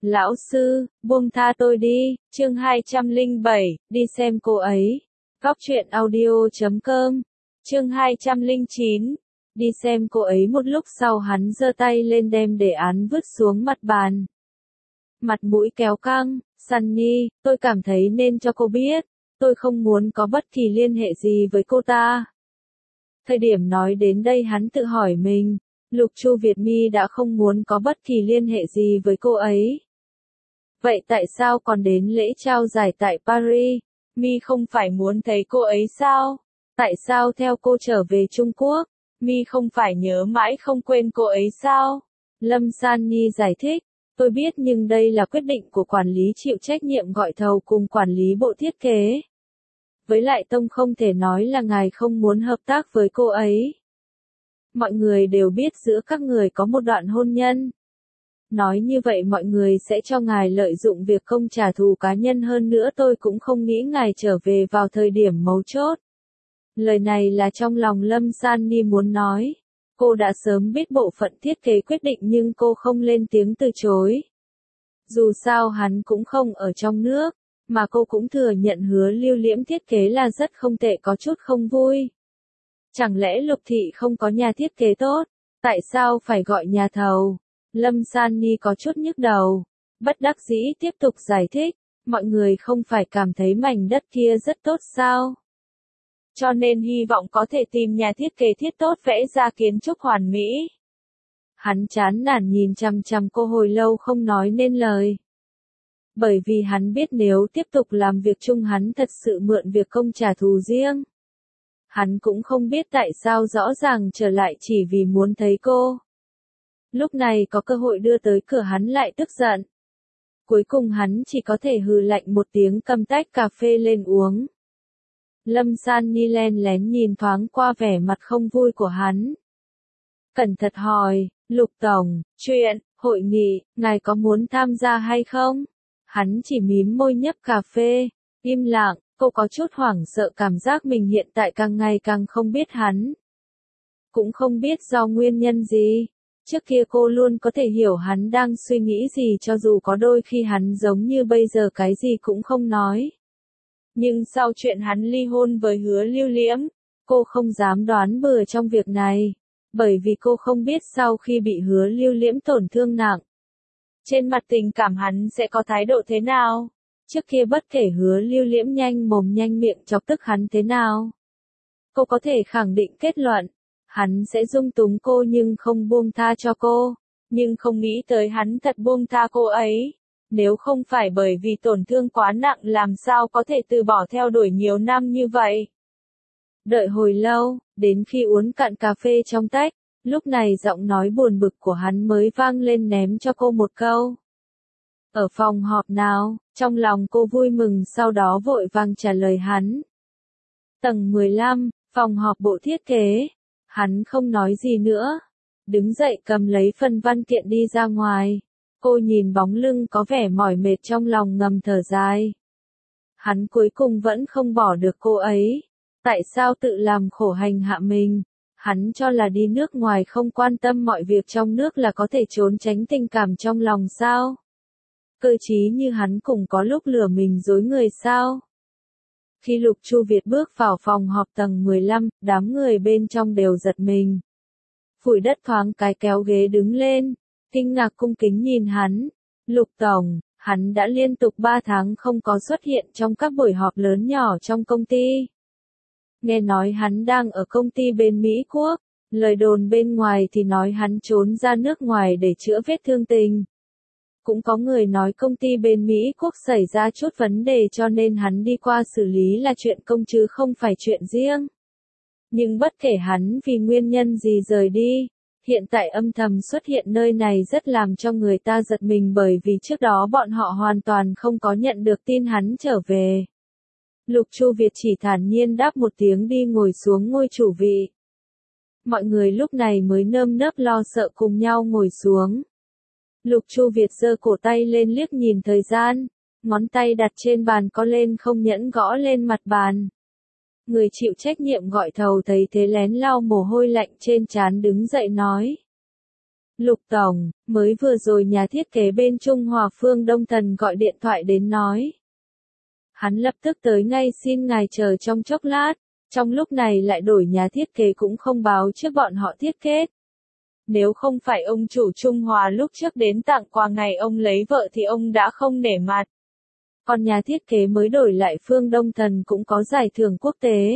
Lão sư, buông tha tôi đi, chương 207, đi xem cô ấy. Góc truyện audio.com, chương 209, đi xem cô ấy. Một lúc sau hắn giơ tay lên đem đề án vứt xuống mặt bàn. Mặt mũi kéo căng, Sunny, tôi cảm thấy nên cho cô biết, tôi không muốn có bất kỳ liên hệ gì với cô ta. Thời điểm nói đến đây hắn tự hỏi mình, Lục Chu Việt My đã không muốn có bất kỳ liên hệ gì với cô ấy. Vậy tại sao còn đến lễ trao giải tại Paris? My không phải muốn thấy cô ấy sao? Tại sao theo cô trở về Trung Quốc? My không phải nhớ mãi không quên cô ấy sao? Lâm Sunny giải thích, tôi biết nhưng đây là quyết định của quản lý chịu trách nhiệm gọi thầu cùng quản lý bộ thiết kế. Với lại Tông không thể nói là ngài không muốn hợp tác với cô ấy. Mọi người đều biết giữa các người có một đoạn hôn nhân. Nói như vậy mọi người sẽ cho ngài lợi dụng việc công trả thù cá nhân, hơn nữa tôi cũng không nghĩ ngài trở về vào thời điểm mấu chốt. Lời này là trong lòng Lâm Sunny muốn nói. Cô đã sớm biết bộ phận thiết kế quyết định nhưng cô không lên tiếng từ chối. Dù sao hắn cũng không ở trong nước, mà cô cũng thừa nhận Hứa Lưu Liễm thiết kế là rất không tệ, có chút không vui. Chẳng lẽ Lục Thị không có nhà thiết kế tốt? Tại sao phải gọi nhà thầu? Lâm Sunny có chút nhức đầu. Bất đắc dĩ tiếp tục giải thích. Mọi người không phải cảm thấy mảnh đất kia rất tốt sao? Cho nên hy vọng có thể tìm nhà thiết kế thiết tốt vẽ ra kiến trúc hoàn mỹ. Hắn chán nản nhìn chằm chằm cô hồi lâu không nói nên lời. Bởi vì hắn biết nếu tiếp tục làm việc chung hắn thật sự mượn việc công trả thù riêng. Hắn cũng không biết tại sao rõ ràng trở lại chỉ vì muốn thấy cô. Lúc này có cơ hội đưa tới cửa hắn lại tức giận. Cuối cùng hắn chỉ có thể hừ lạnh một tiếng cầm tách cà phê lên uống. Lâm Sunny len lén nhìn thoáng qua vẻ mặt không vui của hắn. Cẩn thận hỏi, Lục Tổng, chuyện, hội nghị, ngài có muốn tham gia hay không? Hắn chỉ mím môi nhấp cà phê, im lặng, cô có chút hoảng sợ cảm giác mình hiện tại càng ngày càng không biết hắn. Cũng không biết do nguyên nhân gì. Trước kia cô luôn có thể hiểu hắn đang suy nghĩ gì cho dù có đôi khi hắn giống như bây giờ cái gì cũng không nói. Nhưng sau chuyện hắn ly hôn với Hứa Lưu Liễm, cô không dám đoán bừa trong việc này. Bởi vì cô không biết sau khi bị Hứa Lưu Liễm tổn thương nặng, trên mặt tình cảm hắn sẽ có thái độ thế nào. Trước kia bất kể Hứa Lưu Liễm nhanh mồm nhanh miệng chọc tức hắn thế nào, cô có thể khẳng định kết luận, hắn sẽ dung túng cô nhưng không buông tha cho cô. Nhưng không nghĩ tới hắn thật buông tha cô ấy. Nếu không phải bởi vì tổn thương quá nặng làm sao có thể từ bỏ theo đuổi nhiều năm như vậy. Đợi hồi lâu, đến khi uống cạn cà phê trong tách, lúc này giọng nói buồn bực của hắn mới vang lên ném cho cô một câu. Ở phòng họp nào? Trong lòng cô vui mừng sau đó vội vàng trả lời hắn. Tầng 15, phòng họp bộ thiết kế. Hắn không nói gì nữa. Đứng dậy cầm lấy phần văn kiện đi ra ngoài. Cô nhìn bóng lưng có vẻ mỏi mệt trong lòng ngầm thở dài. Hắn cuối cùng vẫn không bỏ được cô ấy. Tại sao tự làm khổ hành hạ mình? Hắn cho là đi nước ngoài không quan tâm mọi việc trong nước là có thể trốn tránh tình cảm trong lòng sao? Cơ trí như hắn cũng có lúc lừa mình dối người sao? Khi Lục Chu Việt bước vào phòng họp tầng 15, đám người bên trong đều giật mình. Phủi đất thoáng cái kéo ghế đứng lên, kinh ngạc cung kính nhìn hắn. Lục Tổng, hắn đã liên tục 3 tháng không có xuất hiện trong các buổi họp lớn nhỏ trong công ty. Nghe nói hắn đang ở công ty bên Mỹ Quốc, lời đồn bên ngoài thì nói hắn trốn ra nước ngoài để chữa vết thương tình. Cũng có người nói công ty bên Mỹ Quốc xảy ra chút vấn đề cho nên hắn đi qua xử lý là chuyện công chứ không phải chuyện riêng. Nhưng bất kể hắn vì nguyên nhân gì rời đi, hiện tại âm thầm xuất hiện nơi này rất làm cho người ta giật mình bởi vì trước đó bọn họ hoàn toàn không có nhận được tin hắn trở về. Lục Chu Việt chỉ thản nhiên đáp một tiếng đi ngồi xuống ngôi chủ vị. Mọi người lúc này mới nơm nớp lo sợ cùng nhau ngồi xuống. Lục Chu Việt giơ cổ tay lên liếc nhìn thời gian, ngón tay đặt trên bàn có lên không nhẫn gõ lên mặt bàn. Người chịu trách nhiệm gọi thầu thấy thế lén lau mồ hôi lạnh trên trán đứng dậy nói. Lục Tổng, mới vừa rồi nhà thiết kế bên Trung Hòa Phương Đông Thần gọi điện thoại đến nói. Hắn lập tức tới ngay, xin ngài chờ trong chốc lát, trong lúc này lại đổi nhà thiết kế cũng không báo trước bọn họ thiết kế. Nếu không phải ông chủ Trung Hòa lúc trước đến tặng quà ngày ông lấy vợ thì ông đã không nể mặt. Còn nhà thiết kế mới đổi lại Phương Đông Thần cũng có giải thưởng quốc tế.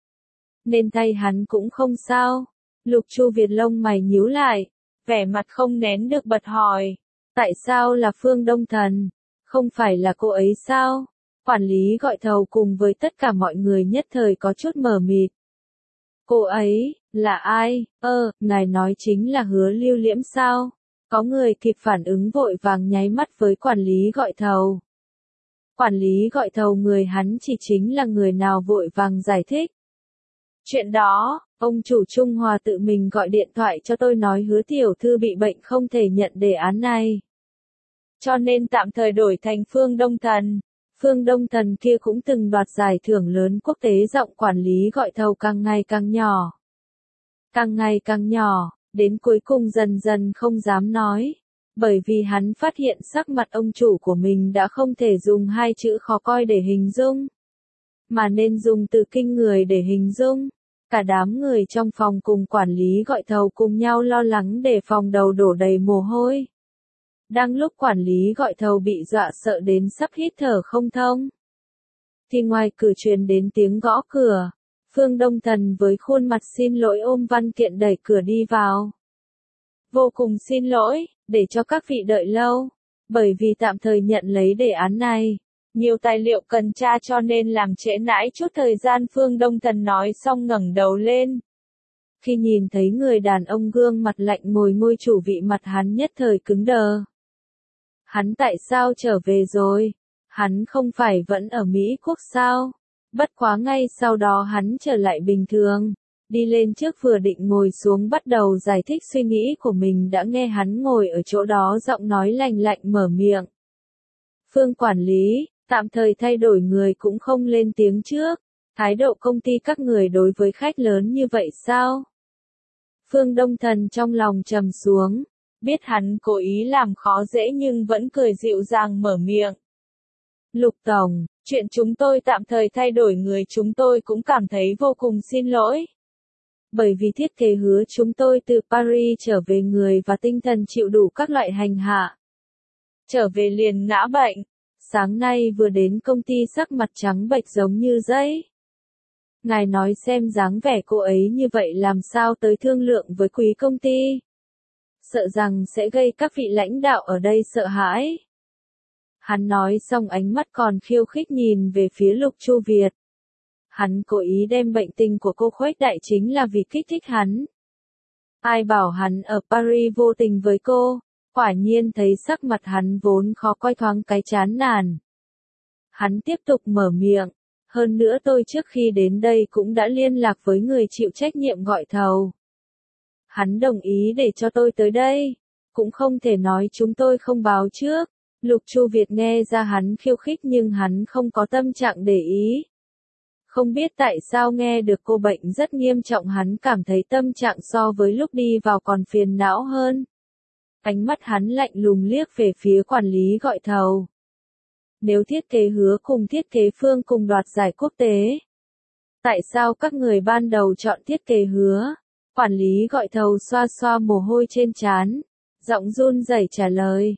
Nên thay hắn cũng không sao. Lục Chu Việt lông mày nhíu lại, vẻ mặt không nén được bật hỏi. Tại sao là Phương Đông Thần? Không phải là cô ấy sao? Quản lý gọi thầu cùng với tất cả mọi người nhất thời có chút mờ mịt. Cô ấy, là ai? Ngài nói chính là Hứa Lưu Liễm sao? Có người kịp phản ứng vội vàng nháy mắt với quản lý gọi thầu. Quản lý gọi thầu người hắn chỉ chính là người nào vội vàng giải thích. Chuyện đó, ông chủ Trung Hòa tự mình gọi điện thoại cho tôi nói Hứa tiểu thư bị bệnh không thể nhận đề án này. Cho nên tạm thời đổi thành Phương Đông Thần. Phương Đông Thần kia cũng từng đoạt giải thưởng lớn quốc tế, giọng quản lý gọi thầu càng ngày càng nhỏ. Càng ngày càng nhỏ, đến cuối cùng dần dần không dám nói. Bởi vì hắn phát hiện sắc mặt ông chủ của mình đã không thể dùng hai chữ khó coi để hình dung. Mà nên dùng từ kinh người để hình dung. Cả đám người trong phòng cùng quản lý gọi thầu cùng nhau lo lắng để phòng đầu đổ đầy mồ hôi. Đang lúc quản lý gọi thầu bị dọa sợ đến sắp hít thở không thông, thì ngoài cửa truyền đến tiếng gõ cửa. Phương Đông Thần với khuôn mặt xin lỗi ôm văn kiện đẩy cửa đi vào. Vô cùng xin lỗi, để cho các vị đợi lâu. Bởi vì tạm thời nhận lấy đề án này, nhiều tài liệu cần tra cho nên làm trễ nãi chút thời gian. Phương Đông Thần nói xong ngẩng đầu lên. Khi nhìn thấy người đàn ông gương mặt lạnh ngồi ngôi chủ vị, mặt hắn nhất thời cứng đờ. Hắn tại sao trở về rồi? Hắn không phải vẫn ở Mỹ Quốc sao? Bất quá ngay sau đó hắn trở lại bình thường. Đi lên trước vừa định ngồi xuống bắt đầu giải thích suy nghĩ của mình, đã nghe hắn ngồi ở chỗ đó giọng nói lành lạnh mở miệng. Phương quản lý, tạm thời thay đổi người cũng không lên tiếng trước. Thái độ công ty các người đối với khách lớn như vậy sao? Phương Đông Thần trong lòng trầm xuống. Biết hắn cố ý làm khó dễ nhưng vẫn cười dịu dàng mở miệng. Lục Tổng, chuyện chúng tôi tạm thời thay đổi người chúng tôi cũng cảm thấy vô cùng xin lỗi. Bởi vì thiết kế Hứa chúng tôi từ Paris trở về người và tinh thần chịu đủ các loại hành hạ. Trở về liền ngã bệnh. Sáng nay vừa đến công ty sắc mặt trắng bệch giống như giấy. Ngài nói xem dáng vẻ cô ấy như vậy làm sao tới thương lượng với quý công ty. Sợ rằng sẽ gây các vị lãnh đạo ở đây sợ hãi. Hắn nói xong ánh mắt còn khiêu khích nhìn về phía Lục Chu Việt. Hắn cố ý đem bệnh tình của cô khuếch đại chính là vì kích thích hắn. Ai bảo hắn ở Paris vô tình với cô, quả nhiên thấy sắc mặt hắn vốn khó coi thoáng cái chán nản. Hắn tiếp tục mở miệng, hơn nữa tôi trước khi đến đây cũng đã liên lạc với người chịu trách nhiệm gọi thầu. Hắn đồng ý để cho tôi tới đây, cũng không thể nói chúng tôi không báo trước. Lục Chu Việt nghe ra hắn khiêu khích nhưng hắn không có tâm trạng để ý. Không biết tại sao nghe được cô bệnh rất nghiêm trọng hắn cảm thấy tâm trạng so với lúc đi vào còn phiền não hơn. Ánh mắt hắn lạnh lùng liếc về phía quản lý gọi thầu. Nếu thiết kế Hứa cùng thiết kế Phương cùng đoạt giải quốc tế, tại sao các người ban đầu chọn thiết kế Hứa? Quản lý gọi thầu xoa xoa mồ hôi trên trán, giọng run rẩy trả lời.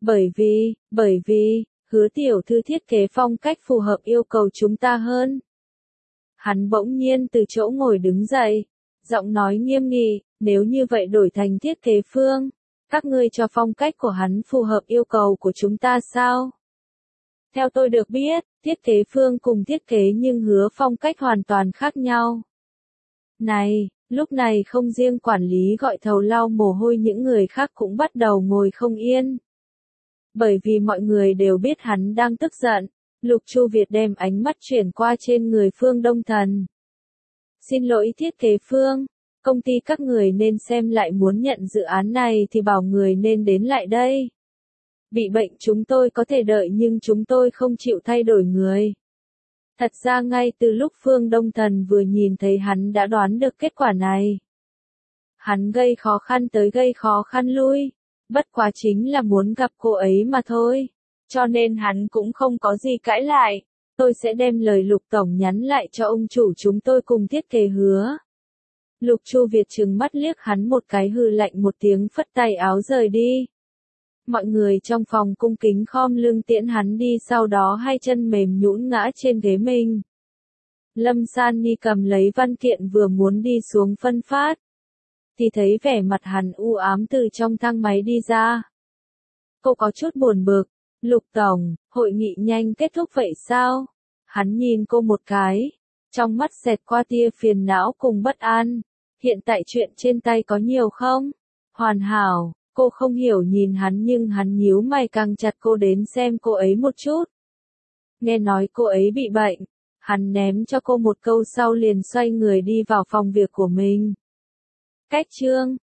Bởi vì, Hứa tiểu thư thiết kế phong cách phù hợp yêu cầu chúng ta hơn. Hắn bỗng nhiên từ chỗ ngồi đứng dậy, giọng nói nghiêm nghị, nếu như vậy đổi thành thiết kế Phương, các ngươi cho phong cách của hắn phù hợp yêu cầu của chúng ta sao? Theo tôi được biết, thiết kế Phương cùng thiết kế nhưng Hứa phong cách hoàn toàn khác nhau. Này, lúc này không riêng quản lý gọi thầu lau mồ hôi, những người khác cũng bắt đầu ngồi không yên. Bởi vì mọi người đều biết hắn đang tức giận, Lục Chu Việt đem ánh mắt chuyển qua trên người Phương Đông Thần. Xin lỗi thiết kế Phương, công ty các người nên xem lại, muốn nhận dự án này thì bảo người nên đến lại đây. Bị bệnh chúng tôi có thể đợi nhưng chúng tôi không chịu thay đổi người. Thật ra ngay từ lúc Phương Đông Thần vừa nhìn thấy hắn đã đoán được kết quả này. Hắn gây khó khăn tới gây khó khăn lui. Bất quá chính là muốn gặp cô ấy mà thôi. Cho nên hắn cũng không có gì cãi lại. Tôi sẽ đem lời Lục Tổng nhắn lại cho ông chủ chúng tôi cùng thiết kế hứa. Lục Chu Việt trừng mắt liếc hắn một cái hừ lạnh một tiếng phất tay áo rời đi. Mọi người trong phòng cung kính khom lưng tiễn hắn đi, sau đó hai chân mềm nhũn ngã trên ghế mình. Lâm San Ni cầm lấy văn kiện vừa muốn đi xuống phân phát. Thì thấy vẻ mặt hắn u ám từ trong thang máy đi ra. Cô có chút buồn bực. Lục Tổng, hội nghị nhanh kết thúc vậy sao? Hắn nhìn cô một cái. Trong mắt xẹt qua tia phiền não cùng bất an. Hiện tại chuyện trên tay có nhiều không? Hoàn hảo. Cô không hiểu nhìn hắn nhưng hắn nhíu mày càng chặt cô đến xem cô ấy một chút. Nghe nói cô ấy bị bệnh. Hắn ném cho cô một câu sau liền xoay người đi vào phòng việc của mình. Cách chương